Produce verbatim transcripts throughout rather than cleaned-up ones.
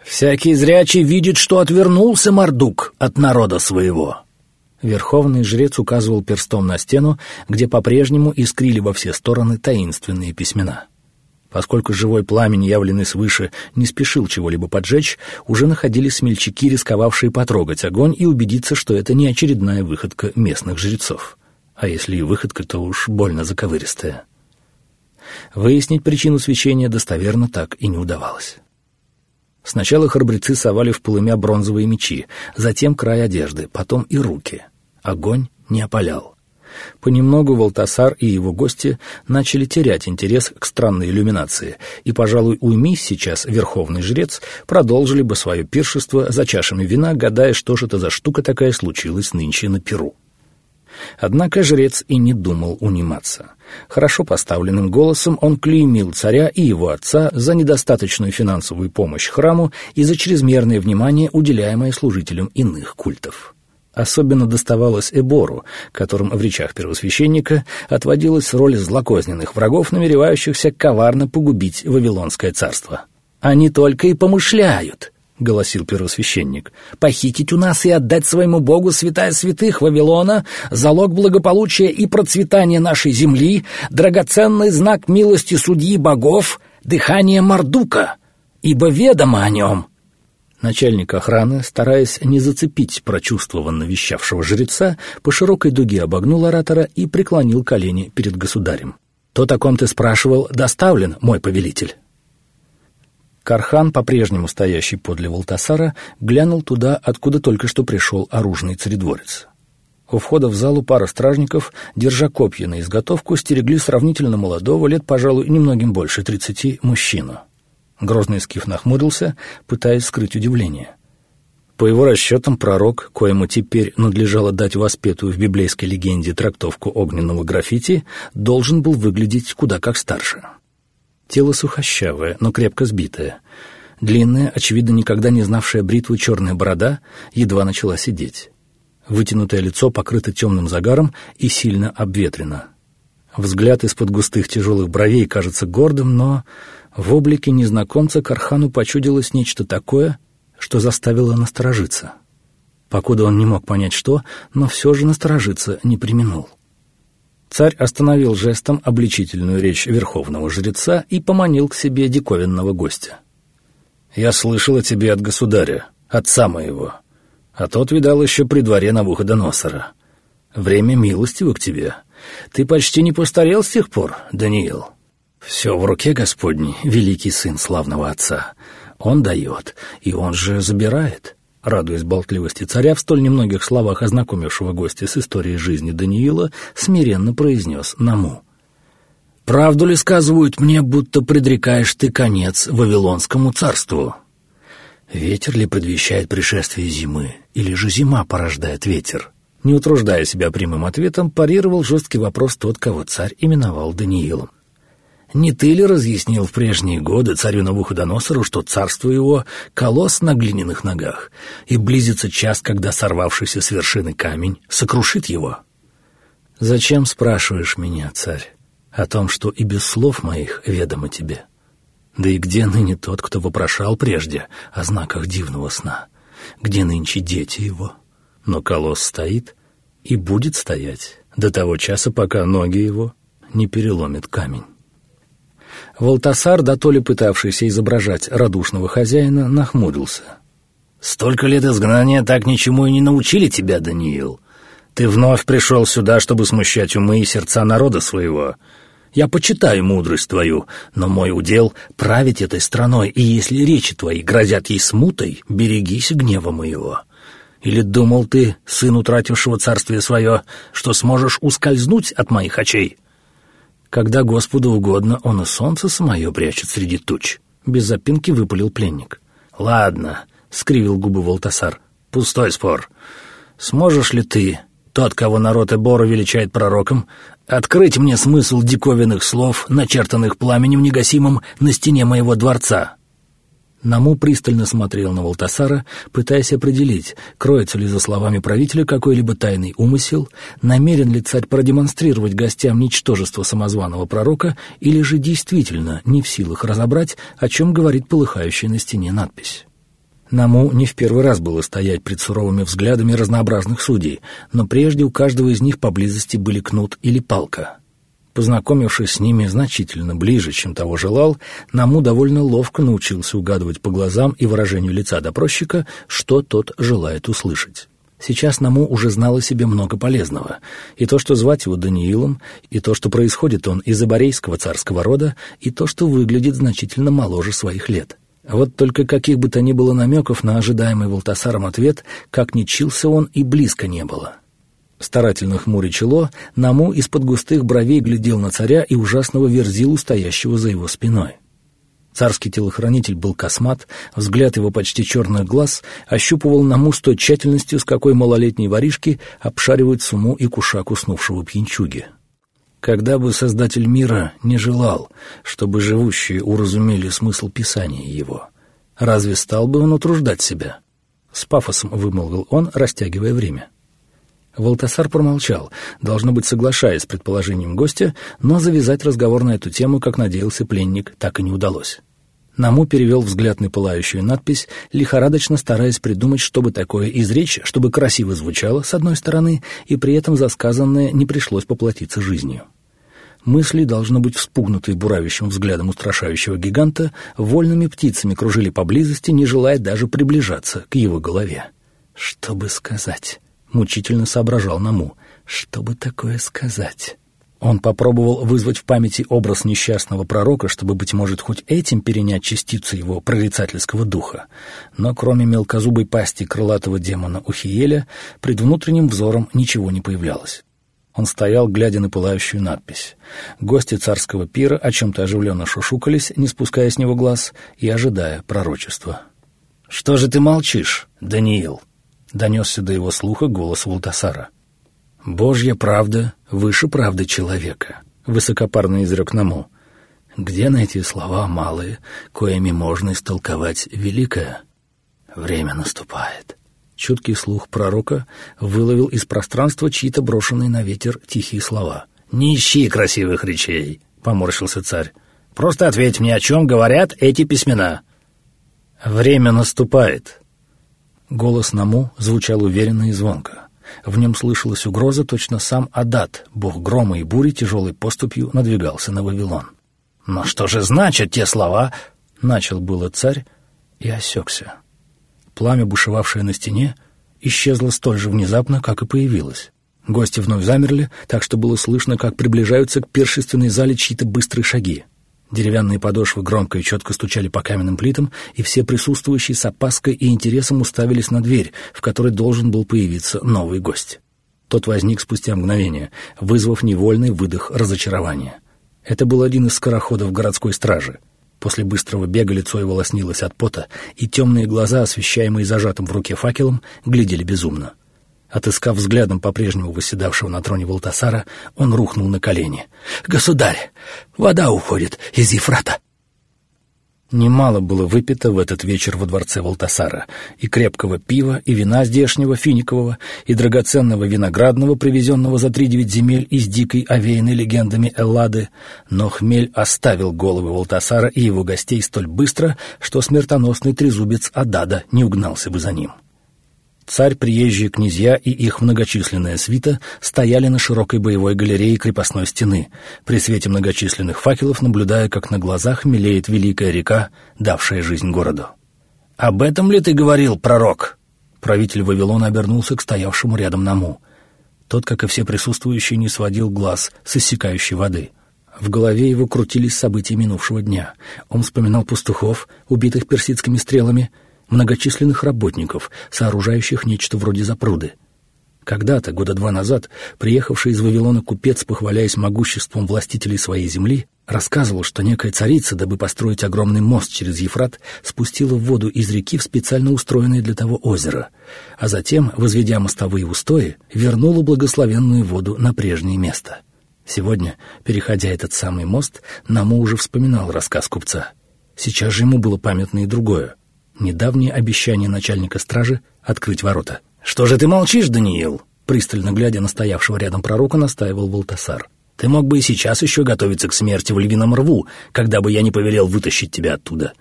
«Всякий зрячий видит, что отвернулся Мардук от народа своего». Верховный жрец указывал перстом на стену, где по-прежнему искрили во все стороны таинственные письмена. Поскольку живой пламень, явленный свыше, не спешил чего-либо поджечь, уже находились смельчаки, рисковавшие потрогать огонь и убедиться, что это не очередная выходка местных жрецов. А если и выходка, то уж больно заковыристая. Выяснить причину свечения достоверно так и не удавалось. Сначала храбрецы совали в полымя бронзовые мечи, затем край одежды, потом и руки. Огонь не опалял. Понемногу Валтасар и его гости начали терять интерес к странной иллюминации, и, пожалуй, уймись сейчас верховный жрец, продолжили бы свое пиршество за чашами вина, гадая, что же это за штука такая случилась нынче на пиру. Однако жрец и не думал униматься. Хорошо поставленным голосом он клеймил царя и его отца за недостаточную финансовую помощь храму и за чрезмерное внимание, уделяемое служителям иных культов. Особенно доставалось Эбору, которым в речах первосвященника отводилась роль злокозненных врагов, намеревающихся коварно погубить Вавилонское царство. «Они только и помышляют», — голосил первосвященник, «похитить у нас и отдать своему Богу святая святых Вавилона, залог благополучия и процветания нашей земли, драгоценный знак милости судьи богов, дыхание Мардука, ибо ведомо о нем». Начальник охраны, стараясь не зацепить прочувствованно вещавшего жреца, по широкой дуге обогнул оратора и преклонил колени перед государем. «Тот, о ком ты спрашивал, доставлен, мой повелитель». Кархан, по-прежнему стоящий подле Валтасара, глянул туда, откуда только что пришел оружный царедворец. У входа в залу пара стражников, держа копья на изготовку, стерегли сравнительно молодого, лет, пожалуй, немногим больше тридцати, мужчину. Грозный скиф нахмурился, пытаясь скрыть удивление. По его расчетам, пророк, коему теперь надлежало дать воспетую в библейской легенде трактовку огненного граффити, должен был выглядеть куда как старше. Тело сухощавое, но крепко сбитое. Длинная, очевидно, никогда не знавшая бритвы черная борода едва начала сидеть. Вытянутое лицо покрыто темным загаром и сильно обветрено. Взгляд из-под густых тяжелых бровей кажется гордым, но в облике незнакомца Кархану почудилось нечто такое, что заставило насторожиться. Покуда он не мог понять что, но все же насторожиться не преминул. Царь остановил жестом обличительную речь верховного жреца и поманил к себе диковинного гостя. «Я слышал о тебе от государя, отца моего, а тот видал еще при дворе Навуходоносора. Время милостиво к тебе. Ты почти не постарел с тех пор, Даниил. Все в руке Господней, великий сын славного отца. Он дает, и он же забирает». Радуясь болтливости царя, в столь немногих словах ознакомившего гостя с историей жизни Даниила, смиренно произнес Наму: «Правду ли сказывают мне, будто предрекаешь ты конец Вавилонскому царству? Ветер ли предвещает пришествие зимы, или же зима порождает ветер?» Не утруждая себя прямым ответом, парировал жесткий вопрос тот, кого царь именовал Даниилом. «Не ты ли разъяснил в прежние годы царю Навуходоносору, что царство его — колосс на глиняных ногах, и близится час, когда сорвавшийся с вершины камень сокрушит его?» «Зачем спрашиваешь меня, царь, о том, что и без слов моих ведомо тебе? Да и где ныне тот, кто вопрошал прежде о знаках дивного сна? Где нынче дети его? Но колосс стоит и будет стоять до того часа, пока ноги его не переломит камень». Валтасар, дотоле пытавшийся изображать радушного хозяина, нахмурился. «Столько лет изгнания так ничему и не научили тебя, Даниил. Ты вновь пришел сюда, чтобы смущать умы и сердца народа своего. Я почитаю мудрость твою, но мой удел — править этой страной, и если речи твои грозят ей смутой, берегись гнева моего. Или думал ты, сын утратившего царствие свое, что сможешь ускользнуть от моих очей? Когда Господу угодно, он и солнце самое прячет среди туч», — без запинки выпалил пленник. «Ладно», — скривил губы Валтасар, — «пустой спор. Сможешь ли ты, тот, кого народ Эбора величает пророком, открыть мне смысл диковинных слов, начертанных пламенем негасимым на стене моего дворца?» Наму пристально смотрел на Валтасара, пытаясь определить, кроется ли за словами правителя какой-либо тайный умысел, намерен ли царь продемонстрировать гостям ничтожество самозваного пророка, или же действительно не в силах разобрать, о чем говорит полыхающая на стене надпись. Наму не в первый раз было стоять пред суровыми взглядами разнообразных судей, но прежде у каждого из них поблизости были кнут или палка. Познакомившись с ними значительно ближе, чем того желал, Наму довольно ловко научился угадывать по глазам и выражению лица допросчика, что тот желает услышать. Сейчас Наму уже знал о себе много полезного, и то, что звать его Даниилом, и то, что происходит он из аборейского царского рода, и то, что выглядит значительно моложе своих лет. Вот только каких бы то ни было намеков на ожидаемый Валтасаром ответ, как ни чился он, и близко не было. Старательно хмуря чело, Наму из-под густых бровей глядел на царя и ужасного Верзилу, стоящего за его спиной. Царский телохранитель был космат, взгляд его почти черных глаз ощупывал Наму с той тщательностью, с какой малолетние воришки обшаривают сумму и кушак уснувшего пьянчуги. Когда бы Создатель мира не желал, чтобы живущие уразумели смысл писания его, разве стал бы он утруждать себя? С пафосом вымолвил он, растягивая время. Валтасар промолчал, должно быть, соглашаясь с предположением гостя, но завязать разговор на эту тему, как надеялся пленник, так и не удалось. Наму перевел взгляд на пылающую надпись, лихорадочно стараясь придумать, чтобы такое изречь, чтобы красиво звучало, с одной стороны, и при этом за сказанное не пришлось поплатиться жизнью. Мысли, должно быть, вспугнутые буравящим взглядом устрашающего гиганта, вольными птицами кружили поблизости, не желая даже приближаться к его голове. «Что бы сказать?» — мучительно соображал Наму. «Что бы такое сказать?» Он попробовал вызвать в памяти образ несчастного пророка, чтобы, быть может, хоть этим перенять частицу его прорицательского духа. Но кроме мелкозубой пасти крылатого демона Ухиеля, пред внутренним взором ничего не появлялось. Он стоял, глядя на пылающую надпись. Гости царского пира о чем-то оживленно шушукались, не спуская с него глаз и ожидая пророчества. «Что же ты молчишь, Даниил?» — донесся до его слуха голос Валтасара. «Божья правда выше правды человека», — высокопарно изрек Наму. «Где найти слова малые, коими можно истолковать великое? Время наступает». Чуткий слух пророка выловил из пространства чьи-то брошенные на ветер тихие слова. «Не ищи красивых речей», — поморщился царь. «Просто ответь мне, о чем говорят эти письмена». «Время наступает». Голос Наму звучал уверенно и звонко. В нем слышалась угроза, точно сам Адат, бог грома и бури, тяжелой поступью надвигался на Вавилон. «Но что же значат те слова?» — начал было царь и осекся. Пламя, бушевавшее на стене, исчезло столь же внезапно, как и появилось. Гости вновь замерли, так что было слышно, как приближаются к пиршественной зале чьи-то быстрые шаги. Деревянные подошвы громко и четко стучали по каменным плитам, и все присутствующие с опаской и интересом уставились на дверь, в которой должен был появиться новый гость. Тот возник спустя мгновение, вызвав невольный выдох разочарования. Это был один из скороходов городской стражи. После быстрого бега лицо его лоснилось от пота, и темные глаза, освещаемые зажатым в руке факелом, глядели безумно. Отыскав взглядом по-прежнему восседавшего на троне Валтасара, он рухнул на колени. «Государь, вода уходит из Ефрата!» Немало было выпито в этот вечер во дворце Валтасара, и крепкого пива, и вина здешнего, финикового, и драгоценного виноградного, привезенного за тридевять земель из дикой, овеянной легендами Эллады, но хмель оставил головы Валтасара и его гостей столь быстро, что смертоносный трезубец Адада не угнался бы за ним. Царь, приезжие князья и их многочисленная свита стояли на широкой боевой галерее крепостной стены, при свете многочисленных факелов, наблюдая, как на глазах мелеет великая река, давшая жизнь городу. «Об этом ли ты говорил, пророк?» Правитель Вавилона обернулся к стоявшему рядом Наму. Тот, как и все присутствующие, не сводил глаз с иссякающей воды. В голове его крутились события минувшего дня. Он вспоминал пастухов, убитых персидскими стрелами, многочисленных работников, сооружающих нечто вроде запруды. Когда-то, года два назад, приехавший из Вавилона купец, похваляясь могуществом властителей своей земли, рассказывал, что некая царица, дабы построить огромный мост через Ефрат, спустила воду из реки в специально устроенное для того озеро, а затем, возведя мостовые устои, вернула благословенную воду на прежнее место. Сегодня, переходя этот самый мост, Наму уже вспоминал рассказ купца. Сейчас же ему было памятно и другое. Недавнее обещание начальника стражи открыть ворота. «Что же ты молчишь, Даниил?» Пристально глядя на стоявшего рядом пророка, настаивал Валтасар. «Ты мог бы и сейчас еще готовиться к смерти в львином рву, когда бы я не повелел вытащить тебя оттуда.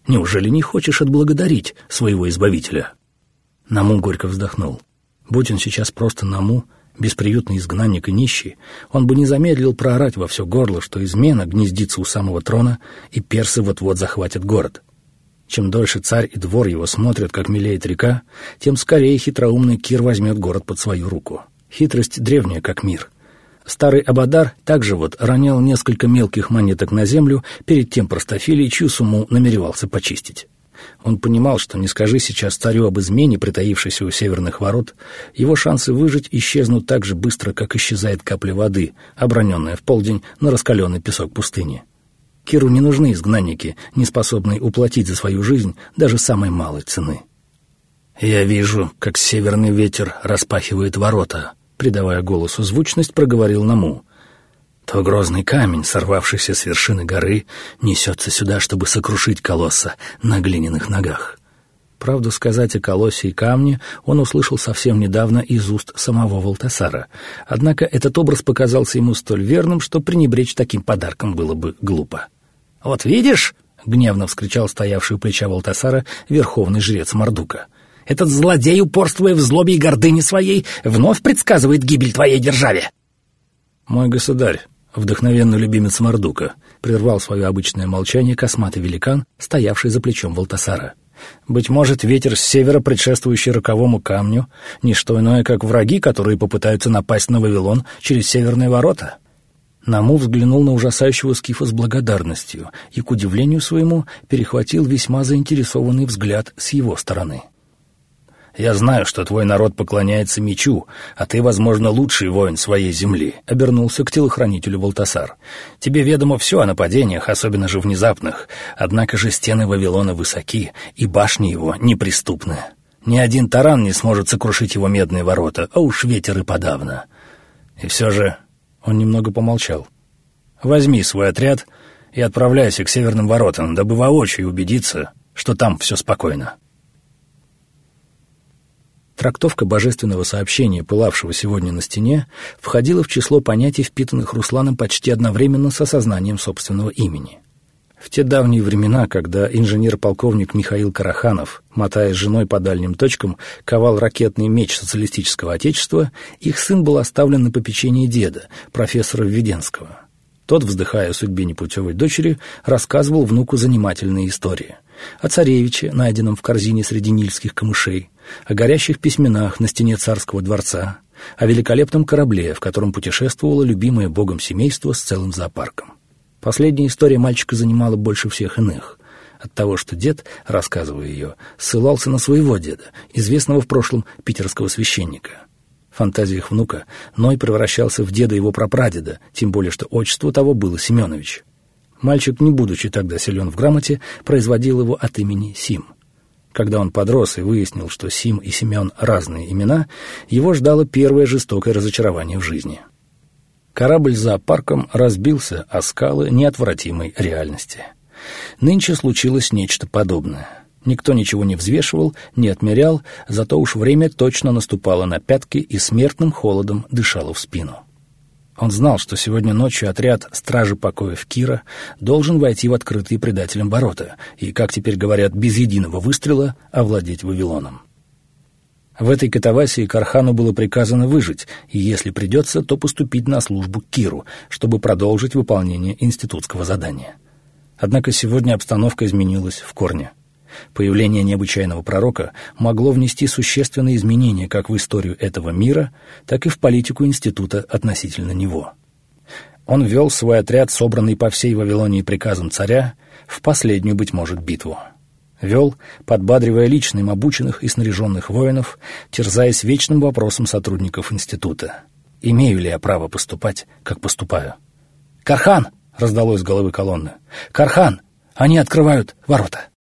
Неужели не хочешь отблагодарить своего избавителя?» Наму горько вздохнул. Будь он сейчас просто Наму, бесприютный изгнанник и нищий, он бы не замедлил проорать во все горло, что измена гнездится у самого трона, и персы вот-вот захватят город. Чем дольше царь и двор его смотрят, как мелеет река, тем скорее хитроумный Кир возьмет город под свою руку. Хитрость древняя, как мир. Старый Абадар также вот ронял несколько мелких монеток на землю перед тем простофилей, чью сумму намеревался почистить. Он понимал, что не скажи сейчас царю об измене, притаившейся у северных ворот, его шансы выжить исчезнут так же быстро, как исчезает капля воды, оброненная в полдень на раскаленный песок пустыни. Киру не нужны изгнанники, не способные уплатить за свою жизнь даже самой малой цены. «Я вижу, как северный ветер распахивает ворота», — придавая голосу звучность, проговорил Наму. «То грозный камень, сорвавшийся с вершины горы, несется сюда, чтобы сокрушить колосса на глиняных ногах». Правду сказать о колоссе и камне он услышал совсем недавно из уст самого Валтасара, однако этот образ показался ему столь верным, что пренебречь таким подарком было бы глупо. «Вот видишь!» — гневно вскричал стоявший у плеча Валтасара верховный жрец Мардука. «Этот злодей, упорствуя в злобе и гордыне своей, вновь предсказывает гибель твоей державе!» «Мой государь, вдохновенный любимец Мардука», — прервал свое обычное молчание косматый великан, стоявший за плечом Валтасара. «Быть может, ветер с севера, предшествующий роковому камню, не что иное, как враги, которые попытаются напасть на Вавилон через северные ворота?» Наму взглянул на ужасающего скифа с благодарностью и, к удивлению своему, перехватил весьма заинтересованный взгляд с его стороны. «Я знаю, что твой народ поклоняется мечу, а ты, возможно, лучший воин своей земли», — обернулся к телохранителю Валтасар. «Тебе ведомо все о нападениях, особенно же внезапных, однако же стены Вавилона высоки, и башни его неприступны. Ни один таран не сможет сокрушить его медные ворота, а уж ветер и подавно. И все же...» — он немного помолчал. «Возьми свой отряд и отправляйся к северным воротам, дабы воочию убедиться, что там все спокойно». Трактовка божественного сообщения, пылавшего сегодня на стене, входила в число понятий, впитанных Русланом почти одновременно с осознанием собственного имени. В те давние времена, когда инженер-полковник Михаил Караханов, мотая с женой по дальним точкам, ковал ракетный меч социалистического отечества, их сын был оставлен на попечение деда, профессора Введенского. Тот, вздыхая о судьбе непутевой дочери, рассказывал внуку занимательные истории. О царевиче, найденном в корзине среди нильских камышей, о горящих письменах на стене царского дворца, о великолепном корабле, в котором путешествовало любимое богом семейство с целым зоопарком. Последняя история мальчика занимала больше всех иных, от того, что дед, рассказывая ее, ссылался на своего деда, известного в прошлом питерского священника. В фантазиях внука Ной превращался в деда его прапрадеда, тем более что отчество того было Семенович. Мальчик, не будучи тогда силен в грамоте, производил его от имени Сим. Когда он подрос и выяснил, что Сим и Семен разные имена, его ждало первое жестокое разочарование в жизни. Корабль с зоопарком разбился о скалы неотвратимой реальности. Нынче случилось нечто подобное. Никто ничего не взвешивал, не отмерял, зато уж время точно наступало на пятки и смертным холодом дышало в спину. Он знал, что сегодня ночью отряд стражи покоев Кира должен войти в открытые предателям ворота и, как теперь говорят, без единого выстрела овладеть Вавилоном. В этой катавасии Кархану было приказано выжить, и, если придется, то поступить на службу к Киру, чтобы продолжить выполнение институтского задания. Однако сегодня обстановка изменилась в корне. Появление необычайного пророка могло внести существенные изменения как в историю этого мира, так и в политику института относительно него. Он вел свой отряд, собранный по всей Вавилонии приказом царя, в последнюю, быть может, битву. Вел, подбадривая лично им обученных и снаряженных воинов, терзаясь вечным вопросом сотрудников института. «Имею ли я право поступать, как поступаю?» «Кархан!» — раздалось с головы колонны. «Кархан! Они открывают ворота!»